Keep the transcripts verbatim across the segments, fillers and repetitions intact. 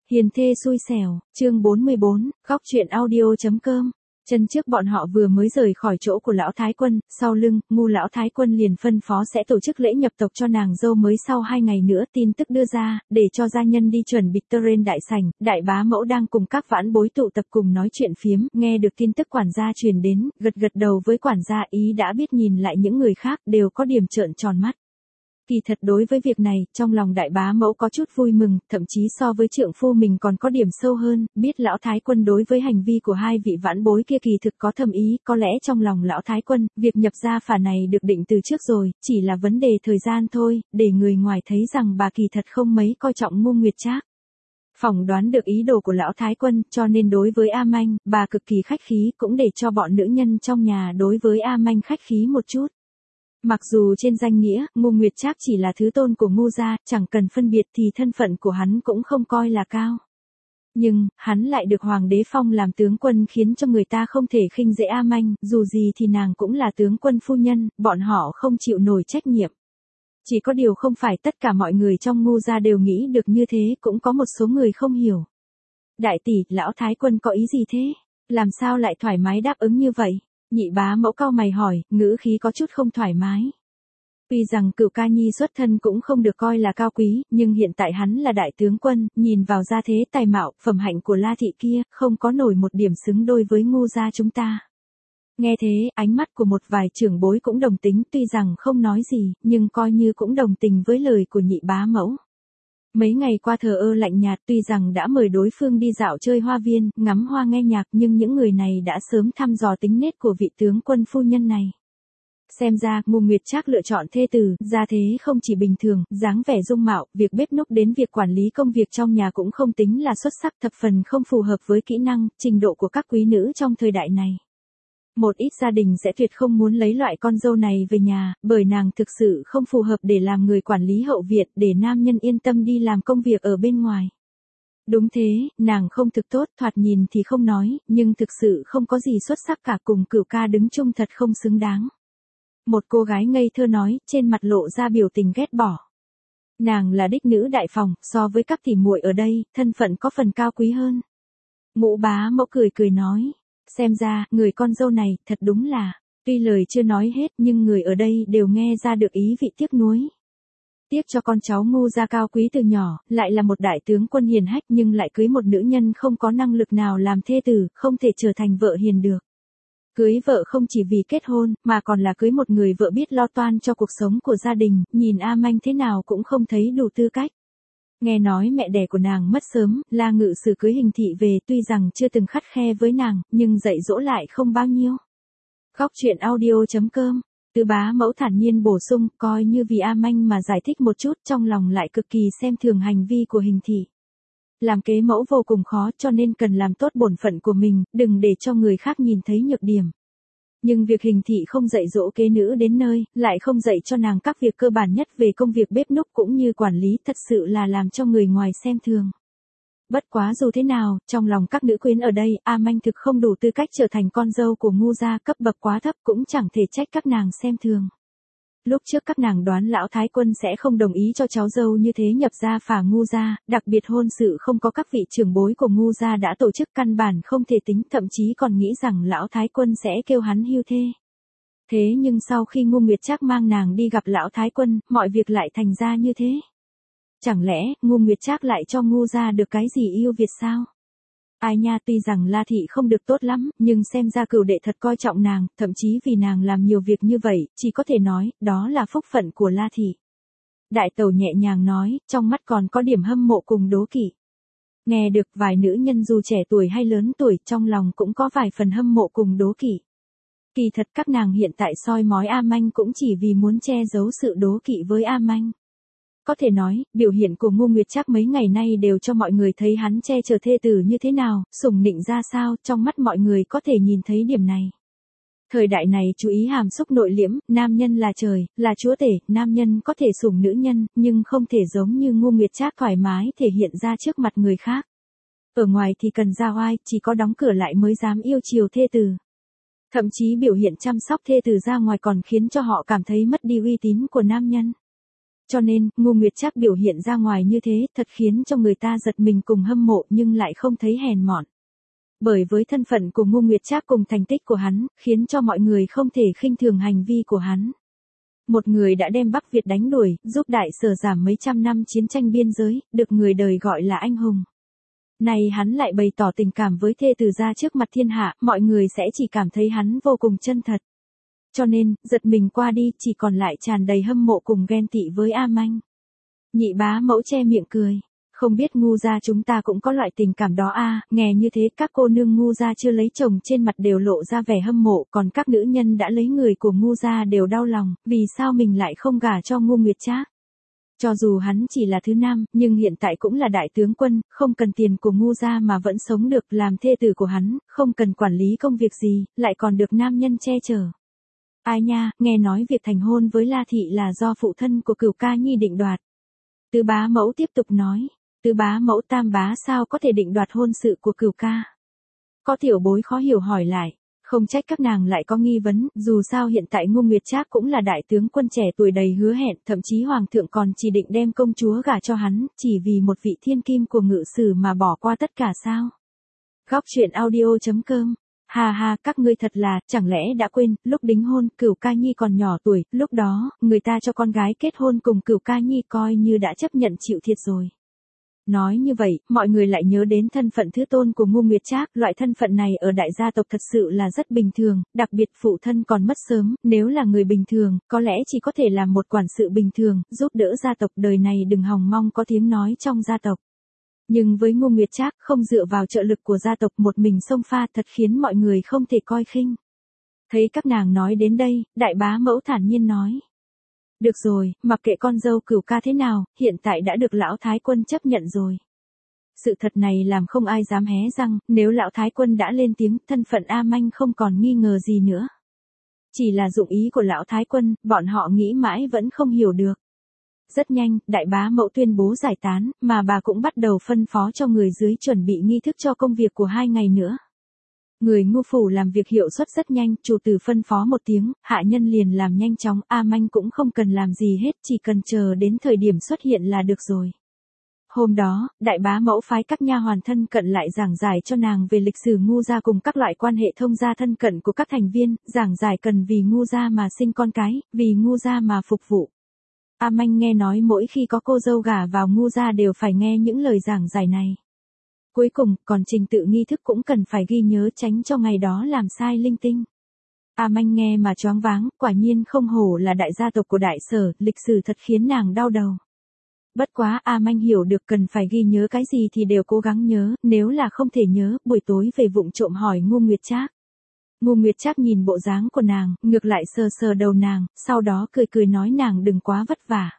Hiền thê xui xẻo, chương bốn mươi bốn, góc truyện audio.com. Chân trước bọn họ vừa mới rời khỏi chỗ của lão thái quân, sau lưng, ngu lão thái quân liền phân phó sẽ tổ chức lễ nhập tộc cho nàng dâu mới sau hai ngày nữa. Tin tức đưa ra, để cho gia nhân đi chuẩn bị tơ rên đại sảnh, đại bá mẫu đang cùng các vãn bối tụ tập cùng nói chuyện phiếm, nghe được tin tức quản gia truyền đến, gật gật đầu với quản gia, ý đã biết nhìn lại những người khác đều có điểm trợn tròn mắt. Kỳ thật đối với việc này, trong lòng đại bá mẫu có chút vui mừng, thậm chí so với trượng phu mình còn có điểm sâu hơn, biết lão thái quân đối với hành vi của hai vị vãn bối kia kỳ thực có thâm ý, có lẽ trong lòng lão thái quân, việc nhập gia phả này được định từ trước rồi, chỉ là vấn đề thời gian thôi, để người ngoài thấy rằng bà kỳ thật không mấy coi trọng Ngô Nguyệt Trác. Phỏng đoán được ý đồ của lão thái quân, cho nên đối với A Manh, bà cực kỳ khách khí, cũng để cho bọn nữ nhân trong nhà đối với A Manh khách khí một chút. Mặc dù trên danh nghĩa, Ngô Nguyệt Trác chỉ là thứ tôn của Ngô gia, chẳng cần phân biệt thì thân phận của hắn cũng không coi là cao. Nhưng, hắn lại được hoàng đế phong làm tướng quân khiến cho người ta không thể khinh dễ A Manh, dù gì thì nàng cũng là tướng quân phu nhân, bọn họ không chịu nổi trách nhiệm. Chỉ có điều không phải tất cả mọi người trong Ngô gia đều nghĩ được như thế, cũng có một số người không hiểu. Đại tỷ, lão thái quân có ý gì thế? Làm sao lại thoải mái đáp ứng như vậy? Nhị bá mẫu cau mày hỏi, ngữ khí có chút không thoải mái. Tuy rằng Cửu Ca Nhi xuất thân cũng không được coi là cao quý, nhưng hiện tại hắn là đại tướng quân, nhìn vào gia thế tài mạo, phẩm hạnh của La thị kia, không có nổi một điểm xứng đôi với Ngô gia chúng ta. Nghe thế, ánh mắt của một vài trưởng bối cũng đồng tính, tuy rằng không nói gì, nhưng coi như cũng đồng tình với lời của nhị bá mẫu. Mấy ngày qua thờ ơ lạnh nhạt, tuy rằng đã mời đối phương đi dạo chơi hoa viên, ngắm hoa nghe nhạc, nhưng những người này đã sớm thăm dò tính nết của vị tướng quân phu nhân này. Xem ra, Ngô Nguyệt Trác lựa chọn thê tử, gia thế không chỉ bình thường, dáng vẻ dung mạo, việc bếp núc đến việc quản lý công việc trong nhà cũng không tính là xuất sắc, thập phần không phù hợp với kỹ năng, trình độ của các quý nữ trong thời đại này. Một ít gia đình sẽ tuyệt không muốn lấy loại con dâu này về nhà, bởi nàng thực sự không phù hợp để làm người quản lý hậu viện, để nam nhân yên tâm đi làm công việc ở bên ngoài. Đúng thế, nàng không thực tốt, thoạt nhìn thì không nói, nhưng thực sự không có gì xuất sắc cả, cùng Cửu ca đứng chung thật không xứng đáng. Một cô gái ngây thơ nói, trên mặt lộ ra biểu tình ghét bỏ. Nàng là đích nữ đại phòng, so với các tỷ muội ở đây, thân phận có phần cao quý hơn. Ngũ bá mẫu cười cười nói. Xem ra, người con dâu này, thật đúng là, tuy lời chưa nói hết nhưng người ở đây đều nghe ra được ý vị tiếc nuối. Tiếc cho con cháu Ngô gia cao quý từ nhỏ, lại là một đại tướng quân hiền hách nhưng lại cưới một nữ nhân không có năng lực nào làm thê tử, không thể trở thành vợ hiền được. Cưới vợ không chỉ vì kết hôn, mà còn là cưới một người vợ biết lo toan cho cuộc sống của gia đình, nhìn A Manh thế nào cũng không thấy đủ tư cách. Nghe nói mẹ đẻ của nàng mất sớm, La Ngự Sử cưới Hình Thị về, tuy rằng chưa từng khắt khe với nàng, nhưng dạy dỗ lại không bao nhiêu. Góc truyện audio.com. Tứ bá mẫu thản nhiên bổ sung, coi như vì A Manh mà giải thích một chút, trong lòng lại cực kỳ xem thường hành vi của Hình Thị. Làm kế mẫu vô cùng khó, cho nên cần làm tốt bổn phận của mình, đừng để cho người khác nhìn thấy nhược điểm. Nhưng việc Hình Thị không dạy dỗ kế nữ đến nơi, lại không dạy cho nàng các việc cơ bản nhất về công việc bếp núc cũng như quản lý, thật sự là làm cho người ngoài xem thường. Bất quá dù thế nào, trong lòng các nữ quyến ở đây, A Manh thực không đủ tư cách trở thành con dâu của Ngô gia, cấp bậc quá thấp cũng chẳng thể trách các nàng xem thường. Lúc trước các nàng đoán lão thái quân sẽ không đồng ý cho cháu dâu như thế nhập gia phả Ngô gia, đặc biệt hôn sự không có các vị trưởng bối của Ngô gia đã tổ chức, căn bản không thể tính, thậm chí còn nghĩ rằng lão thái quân sẽ kêu hắn hưu thê. Thế nhưng sau khi Ngô Nguyệt Trác mang nàng đi gặp lão thái quân, mọi việc lại thành ra như thế. Chẳng lẽ, Ngô Nguyệt Trác lại cho Ngô gia được cái gì yêu Việt sao? Ai nha, tuy rằng La thị không được tốt lắm, nhưng xem ra Cửu đệ thật coi trọng nàng, thậm chí vì nàng làm nhiều việc như vậy, chỉ có thể nói, đó là phúc phận của La thị. Đại tẩu nhẹ nhàng nói, trong mắt còn có điểm hâm mộ cùng đố kỵ. Nghe được vài nữ nhân dù trẻ tuổi hay lớn tuổi, trong lòng cũng có vài phần hâm mộ cùng đố kỵ. Kỳ thật các nàng hiện tại soi mói A Manh cũng chỉ vì muốn che giấu sự đố kỵ với A Manh. Có thể nói, biểu hiện của Ngô Nguyệt Trác mấy ngày nay đều cho mọi người thấy hắn che chở thê tử như thế nào, sủng nịnh ra sao, trong mắt mọi người có thể nhìn thấy điểm này. Thời đại này chú ý hàm xúc nội liễm, nam nhân là trời, là chúa tể, nam nhân có thể sủng nữ nhân, nhưng không thể giống như Ngô Nguyệt Trác thoải mái thể hiện ra trước mặt người khác. Ở ngoài thì cần ra oai, chỉ có đóng cửa lại mới dám yêu chiều thê tử. Thậm chí biểu hiện chăm sóc thê tử ra ngoài còn khiến cho họ cảm thấy mất đi uy tín của nam nhân. Cho nên, Ngô Nguyệt Trác biểu hiện ra ngoài như thế, thật khiến cho người ta giật mình cùng hâm mộ nhưng lại không thấy hèn mọn. Bởi với thân phận của Ngô Nguyệt Trác cùng thành tích của hắn, khiến cho mọi người không thể khinh thường hành vi của hắn. Một người đã đem Bắc Việt đánh đuổi, giúp Đại Sở giảm mấy trăm năm chiến tranh biên giới, được người đời gọi là anh hùng. Này hắn lại bày tỏ tình cảm với thê tử ra trước mặt thiên hạ, mọi người sẽ chỉ cảm thấy hắn vô cùng chân thật. Cho nên, giật mình qua đi, chỉ còn lại tràn đầy hâm mộ cùng ghen tị với A Manh. Nhị bá mẫu che miệng cười. Không biết Ngu gia chúng ta cũng có loại tình cảm đó a, nghe như thế các cô nương Ngu gia chưa lấy chồng trên mặt đều lộ ra vẻ hâm mộ, còn các nữ nhân đã lấy người của Ngu gia đều đau lòng, vì sao mình lại không gả cho Ngô Nguyệt Trác. Cho dù hắn chỉ là thứ nam, nhưng hiện tại cũng là đại tướng quân, không cần tiền của Ngu gia mà vẫn sống được, làm thê tử của hắn, không cần quản lý công việc gì, lại còn được nam nhân che chở. Ai nha, nghe nói việc thành hôn với La Thị là do phụ thân của Cửu Ca Nhi định đoạt. Tứ bá mẫu tiếp tục nói. Tứ bá mẫu tam bá sao có thể định đoạt hôn sự của Cửu ca? Có tiểu bối khó hiểu hỏi lại, không trách các nàng lại có nghi vấn, dù sao hiện tại Ngô Nguyệt Trác cũng là đại tướng quân trẻ tuổi đầy hứa hẹn, thậm chí hoàng thượng còn chỉ định đem công chúa gả cho hắn, chỉ vì một vị thiên kim của ngự sử mà bỏ qua tất cả sao? Góc truyện audio chấm com. Hà hà, các ngươi thật là, chẳng lẽ đã quên, lúc đính hôn, Cửu Ca Nhi còn nhỏ tuổi, lúc đó, người ta cho con gái kết hôn cùng Cửu Ca Nhi coi như đã chấp nhận chịu thiệt rồi. Nói như vậy, mọi người lại nhớ đến thân phận thứ tôn của Ngô Nguyệt Trác, loại thân phận này ở đại gia tộc thật sự là rất bình thường, đặc biệt phụ thân còn mất sớm, nếu là người bình thường, có lẽ chỉ có thể làm một quản sự bình thường, giúp đỡ gia tộc đời này đừng hòng mong có tiếng nói trong gia tộc. Nhưng với Ngô Nguyệt Trác không dựa vào trợ lực của gia tộc một mình xông pha thật khiến mọi người không thể coi khinh. Thấy các nàng nói đến đây, đại bá mẫu thản nhiên nói. Được rồi, mặc kệ con dâu Cửu ca thế nào, hiện tại đã được lão thái quân chấp nhận rồi. Sự thật này làm không ai dám hé răng, nếu lão thái quân đã lên tiếng, thân phận A Manh không còn nghi ngờ gì nữa. Chỉ là dụng ý của lão thái quân, bọn họ nghĩ mãi vẫn không hiểu được. Rất nhanh, đại bá mẫu tuyên bố giải tán, mà bà cũng bắt đầu phân phó cho người dưới chuẩn bị nghi thức cho công việc của hai ngày nữa. Người Ngô phủ làm việc hiệu suất rất nhanh, chủ tử phân phó một tiếng, hạ nhân liền làm nhanh chóng, A Manh cũng không cần làm gì hết, chỉ cần chờ đến thời điểm xuất hiện là được rồi. Hôm đó, đại bá mẫu phái các nha hoàn thân cận lại giảng giải cho nàng về lịch sử Ngu gia cùng các loại quan hệ thông gia thân cận của các thành viên, giảng giải cần vì Ngu gia mà sinh con cái, vì Ngu gia mà phục vụ. A Manh nghe nói mỗi khi có cô dâu gả vào Ngu gia đều phải nghe những lời giảng giải này. Cuối cùng, còn trình tự nghi thức cũng cần phải ghi nhớ tránh cho ngày đó làm sai linh tinh. A Manh nghe mà choáng váng, quả nhiên không hổ là đại gia tộc của Đại Sở, lịch sử thật khiến nàng đau đầu. Bất quá A Manh hiểu được cần phải ghi nhớ cái gì thì đều cố gắng nhớ, nếu là không thể nhớ, buổi tối về vụng trộm hỏi Ngô Nguyệt Trác. Ngô Nguyệt Trác nhìn bộ dáng của nàng, ngược lại sờ sờ đầu nàng, sau đó cười cười nói nàng đừng quá vất vả.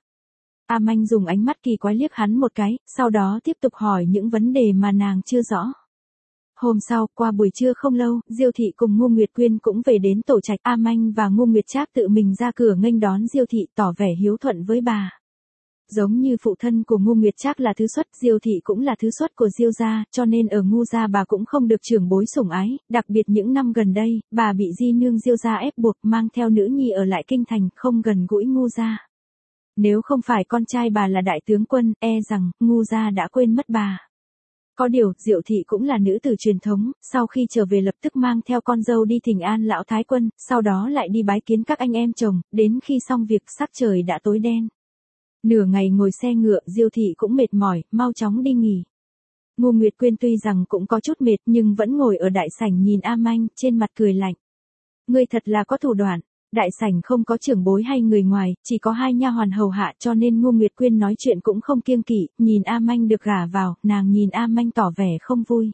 A Manh dùng ánh mắt kỳ quái liếc hắn một cái, sau đó tiếp tục hỏi những vấn đề mà nàng chưa rõ. Hôm sau, qua buổi trưa không lâu, Diêu thị cùng Ngô Nguyệt Quyên cũng về đến tổ trạch. A Manh và Ngô Nguyệt Trác tự mình ra cửa nghênh đón Diêu thị, tỏ vẻ hiếu thuận với bà. Giống như phụ thân của Ngô Nguyệt Trác là thứ xuất, Diêu thị cũng là thứ xuất của Diêu gia, cho nên ở Ngô gia bà cũng không được trưởng bối sủng ái, đặc biệt những năm gần đây, bà bị di nương Diêu gia ép buộc mang theo nữ nhi ở lại kinh thành, không gần gũi Ngô gia. Nếu không phải con trai bà là đại tướng quân, e rằng Ngô gia đã quên mất bà. Có điều, Diệu thị cũng là nữ tử truyền thống, sau khi trở về lập tức mang theo con dâu đi thỉnh an lão thái quân, sau đó lại đi bái kiến các anh em chồng, đến khi xong việc sắc trời đã tối đen. Nửa ngày ngồi xe ngựa, Diêu thị cũng mệt mỏi, mau chóng đi nghỉ. Ngô Nguyệt Quyên tuy rằng cũng có chút mệt nhưng vẫn ngồi ở đại sảnh nhìn A Manh, trên mặt cười lạnh. Ngươi thật là có thủ đoạn. Đại sảnh không có trưởng bối hay người ngoài, chỉ có hai nha hoàn hầu hạ cho nên Ngô Nguyệt Quyên nói chuyện cũng không kiêng kỵ, nhìn A Manh được gả vào, nàng nhìn A Manh tỏ vẻ không vui.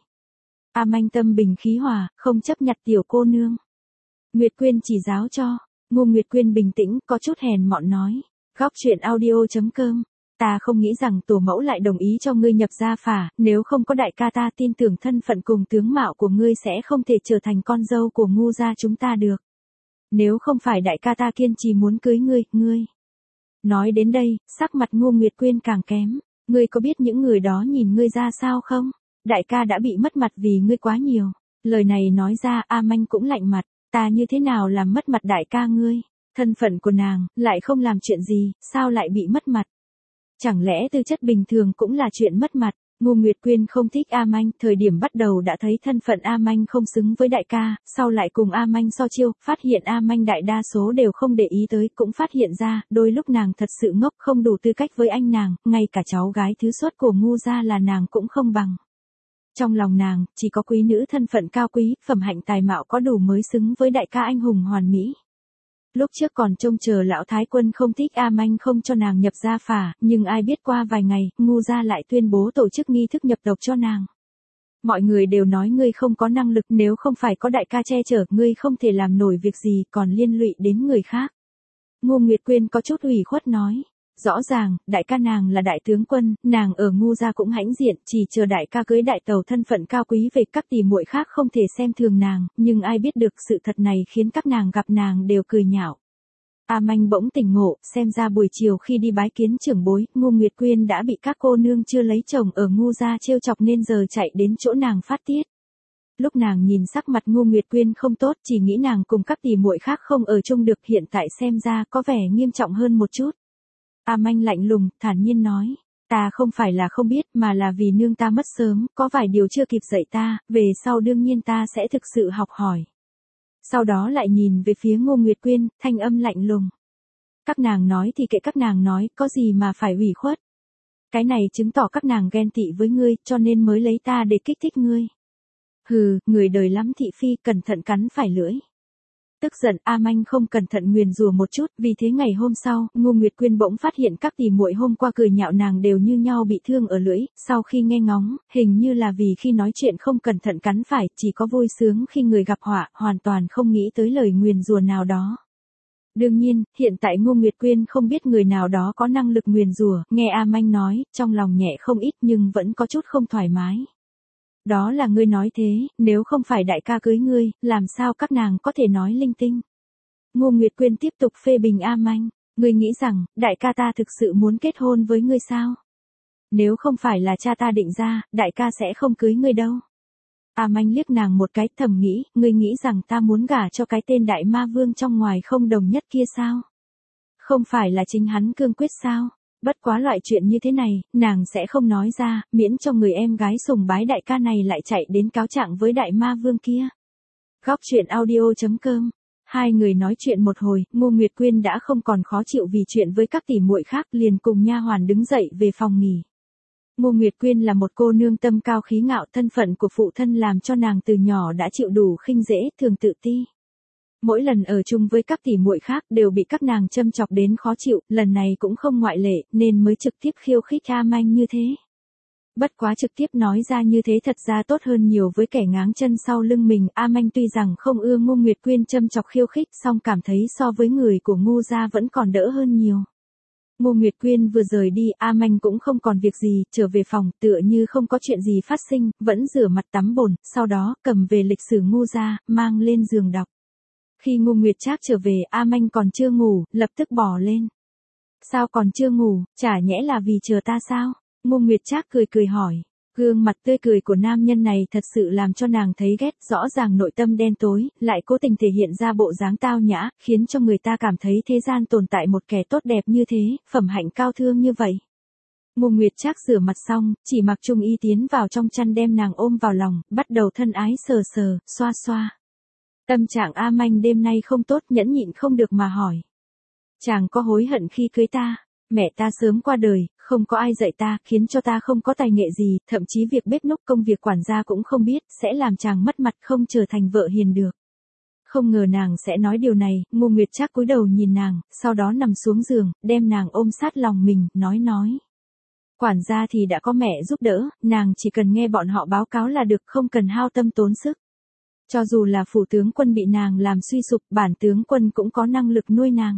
A Manh tâm bình khí hòa, không chấp nhặt tiểu cô nương. Nguyệt Quyên chỉ giáo cho. Ngô Nguyệt Quyên bình tĩnh, có chút hèn mọn nói. Góc truyện audio chấm com. Ta không nghĩ rằng tổ mẫu lại đồng ý cho ngươi nhập gia phả, nếu không có đại ca ta tin tưởng thân phận cùng tướng mạo của ngươi sẽ không thể trở thành con dâu của Ngô gia chúng ta được. Nếu không phải đại ca ta kiên trì muốn cưới ngươi, ngươi. Nói đến đây, sắc mặt Ngô Nguyệt Quyên càng kém. Ngươi có biết những người đó nhìn ngươi ra sao không? Đại ca đã bị mất mặt vì ngươi quá nhiều. Lời này nói ra, A Manh cũng lạnh mặt. Ta như thế nào làm mất mặt đại ca ngươi? Thân phận của nàng, lại không làm chuyện gì, sao lại bị mất mặt? Chẳng lẽ tư chất bình thường cũng là chuyện mất mặt? Ngô Nguyệt Quyên không thích A Manh, thời điểm bắt đầu đã thấy thân phận A Manh không xứng với đại ca, sau lại cùng A Manh so chiêu, phát hiện A Manh đại đa số đều không để ý tới, cũng phát hiện ra, đôi lúc nàng thật sự ngốc không đủ tư cách với anh nàng, ngay cả cháu gái thứ xuất của Ngô gia là nàng cũng không bằng. Trong lòng nàng, chỉ có quý nữ thân phận cao quý, phẩm hạnh tài mạo có đủ mới xứng với đại ca anh hùng hoàn mỹ. Lúc trước còn trông chờ lão thái quân không thích A Manh không cho nàng nhập gia phả, nhưng ai biết qua vài ngày, Ngô gia lại tuyên bố tổ chức nghi thức nhập tộc cho nàng. Mọi người đều nói ngươi không có năng lực, nếu không phải có đại ca che chở, ngươi không thể làm nổi việc gì, còn liên lụy đến người khác. Ngô Nguyệt Quyên có chút ủy khuất nói. Rõ ràng, đại ca nàng là đại tướng quân, nàng ở Ngô gia cũng hãnh diện, chỉ chờ đại ca cưới đại tàu thân phận cao quý về, các tỷ muội khác không thể xem thường nàng, nhưng ai biết được sự thật này khiến các nàng gặp nàng đều cười nhạo. A Manh bỗng tỉnh ngộ, xem ra buổi chiều khi đi bái kiến trưởng bối, Ngô Nguyệt Quyên đã bị các cô nương chưa lấy chồng ở Ngô gia trêu chọc nên giờ chạy đến chỗ nàng phát tiết. Lúc nàng nhìn sắc mặt Ngô Nguyệt Quyên không tốt, chỉ nghĩ nàng cùng các tỷ muội khác không ở chung được, hiện tại xem ra có vẻ nghiêm trọng hơn một chút. A Manh lạnh lùng, thản nhiên nói, ta không phải là không biết mà là vì nương ta mất sớm, có vài điều chưa kịp dạy ta, về sau đương nhiên ta sẽ thực sự học hỏi. Sau đó lại nhìn về phía Ngô Nguyệt Quyên, thanh âm lạnh lùng. Các nàng nói thì kệ các nàng nói, có gì mà phải ủy khuất. Cái này chứng tỏ các nàng ghen tị với ngươi, cho nên mới lấy ta để kích thích ngươi. Hừ, người đời lắm thị phi, cẩn thận cắn phải lưỡi. Tức giận, A Manh không cẩn thận nguyền rủa một chút, vì thế ngày hôm sau, Ngô Nguyệt Quyên bỗng phát hiện các tỷ muội hôm qua cười nhạo nàng đều như nhau bị thương ở lưỡi, sau khi nghe ngóng, hình như là vì khi nói chuyện không cẩn thận cắn phải, chỉ có vui sướng khi người gặp họa, hoàn toàn không nghĩ tới lời nguyền rủa nào đó. Đương nhiên, hiện tại Ngô Nguyệt Quyên không biết người nào đó có năng lực nguyền rủa, nghe A Manh nói, trong lòng nhẹ không ít nhưng vẫn có chút không thoải mái. Đó là ngươi nói thế, nếu không phải đại ca cưới ngươi, làm sao các nàng có thể nói linh tinh. Ngô Nguyệt Quyên tiếp tục phê bình A Manh, ngươi nghĩ rằng, đại ca ta thực sự muốn kết hôn với ngươi sao? Nếu không phải là cha ta định ra, đại ca sẽ không cưới ngươi đâu. A Manh liếc nàng một cái, thầm nghĩ, ngươi nghĩ rằng ta muốn gả cho cái tên đại ma vương trong ngoài không đồng nhất kia sao? Không phải là chính hắn cương quyết sao? Bất quá loại chuyện như thế này, nàng sẽ không nói ra, miễn cho người em gái sùng bái đại ca này lại chạy đến cáo trạng với đại ma vương kia. Góc truyện audio chấm com. Hai người nói chuyện một hồi, Ngô Nguyệt Quyên đã không còn khó chịu vì chuyện với các tỷ muội khác, liền cùng nha hoàn đứng dậy về phòng nghỉ. Ngô Nguyệt Quyên là một cô nương tâm cao khí ngạo, thân phận của phụ thân làm cho nàng từ nhỏ đã chịu đủ khinh dễ, thường tự ti. Mỗi lần ở chung với các tỷ muội khác đều bị các nàng châm chọc đến khó chịu, lần này cũng không ngoại lệ, nên mới trực tiếp khiêu khích A Manh như thế. Bất quá trực tiếp nói ra như thế thật ra tốt hơn nhiều với kẻ ngáng chân sau lưng mình. A Manh tuy rằng không ưa Ngô Nguyệt Quyên châm chọc khiêu khích, song cảm thấy so với người của Ngô gia vẫn còn đỡ hơn nhiều. Ngô Nguyệt Quyên vừa rời đi, A Manh cũng không còn việc gì, trở về phòng, tựa như không có chuyện gì phát sinh, vẫn rửa mặt tắm bồn, sau đó cầm về lịch sử Ngô gia, mang lên giường đọc. Khi Ngô Nguyệt Trác trở về, A Manh còn chưa ngủ, lập tức bò lên. Sao còn chưa ngủ, chả nhẽ là vì chờ ta sao? Ngô Nguyệt Trác cười cười hỏi. Gương mặt tươi cười của nam nhân này thật sự làm cho nàng thấy ghét, rõ ràng nội tâm đen tối, lại cố tình thể hiện ra bộ dáng tao nhã, khiến cho người ta cảm thấy thế gian tồn tại một kẻ tốt đẹp như thế, phẩm hạnh cao thương như vậy. Ngô Nguyệt Trác rửa mặt xong, chỉ mặc trung y tiến vào trong chăn đem nàng ôm vào lòng, bắt đầu thân ái sờ sờ, xoa xoa. Tâm trạng A Manh đêm nay không tốt, nhẫn nhịn không được mà hỏi. Chàng có hối hận khi cưới ta? Mẹ ta sớm qua đời, không có ai dạy ta, khiến cho ta không có tài nghệ gì, thậm chí việc bếp núc công việc quản gia cũng không biết, sẽ làm chàng mất mặt không trở thành vợ hiền được. Không ngờ nàng sẽ nói điều này, Ngô Nguyệt Trác cúi đầu nhìn nàng, sau đó nằm xuống giường, đem nàng ôm sát lòng mình, nói nói. Quản gia thì đã có mẹ giúp đỡ, nàng chỉ cần nghe bọn họ báo cáo là được, không cần hao tâm tốn sức. Cho dù là phủ tướng quân bị nàng làm suy sụp, bản tướng quân cũng có năng lực nuôi nàng.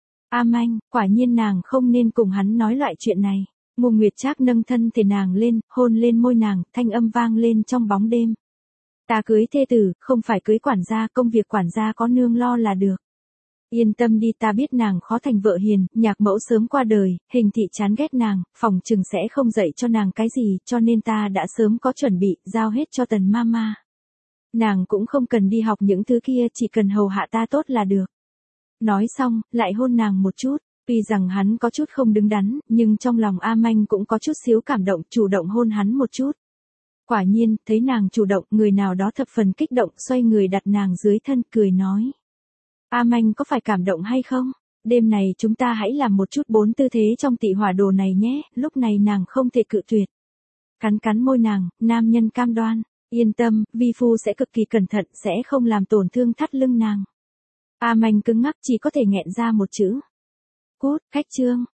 A Manh, quả nhiên nàng không nên cùng hắn nói loại chuyện này. Ngô Nguyệt Trác nâng thân thể nàng lên, hôn lên môi nàng, thanh âm vang lên trong bóng đêm. Ta cưới thê tử, không phải cưới quản gia, công việc quản gia có nương lo là được. Yên tâm đi, ta biết nàng khó thành vợ hiền, nhạc mẫu sớm qua đời, Hình thị chán ghét nàng, phòng trừng sẽ không dạy cho nàng cái gì, cho nên ta đã sớm có chuẩn bị, giao hết cho Tần Mama. Nàng cũng không cần đi học những thứ kia, chỉ cần hầu hạ ta tốt là được. Nói xong, lại hôn nàng một chút. Tuy rằng hắn có chút không đứng đắn, nhưng trong lòng A Manh cũng có chút xíu cảm động, chủ động hôn hắn một chút. Quả nhiên, thấy nàng chủ động, người nào đó thập phần kích động, xoay người đặt nàng dưới thân, cười nói. A Manh có phải cảm động hay không? Đêm này chúng ta hãy làm một chút bốn tư thế trong tị hỏa đồ này nhé, lúc này nàng không thể cự tuyệt. Cắn cắn môi nàng, nam nhân cam đoan, yên tâm, vi phu sẽ cực kỳ cẩn thận, sẽ không làm tổn thương thắt lưng nàng. A Manh cứng ngắc chỉ có thể nghẹn ra một chữ. Cút, khách trương.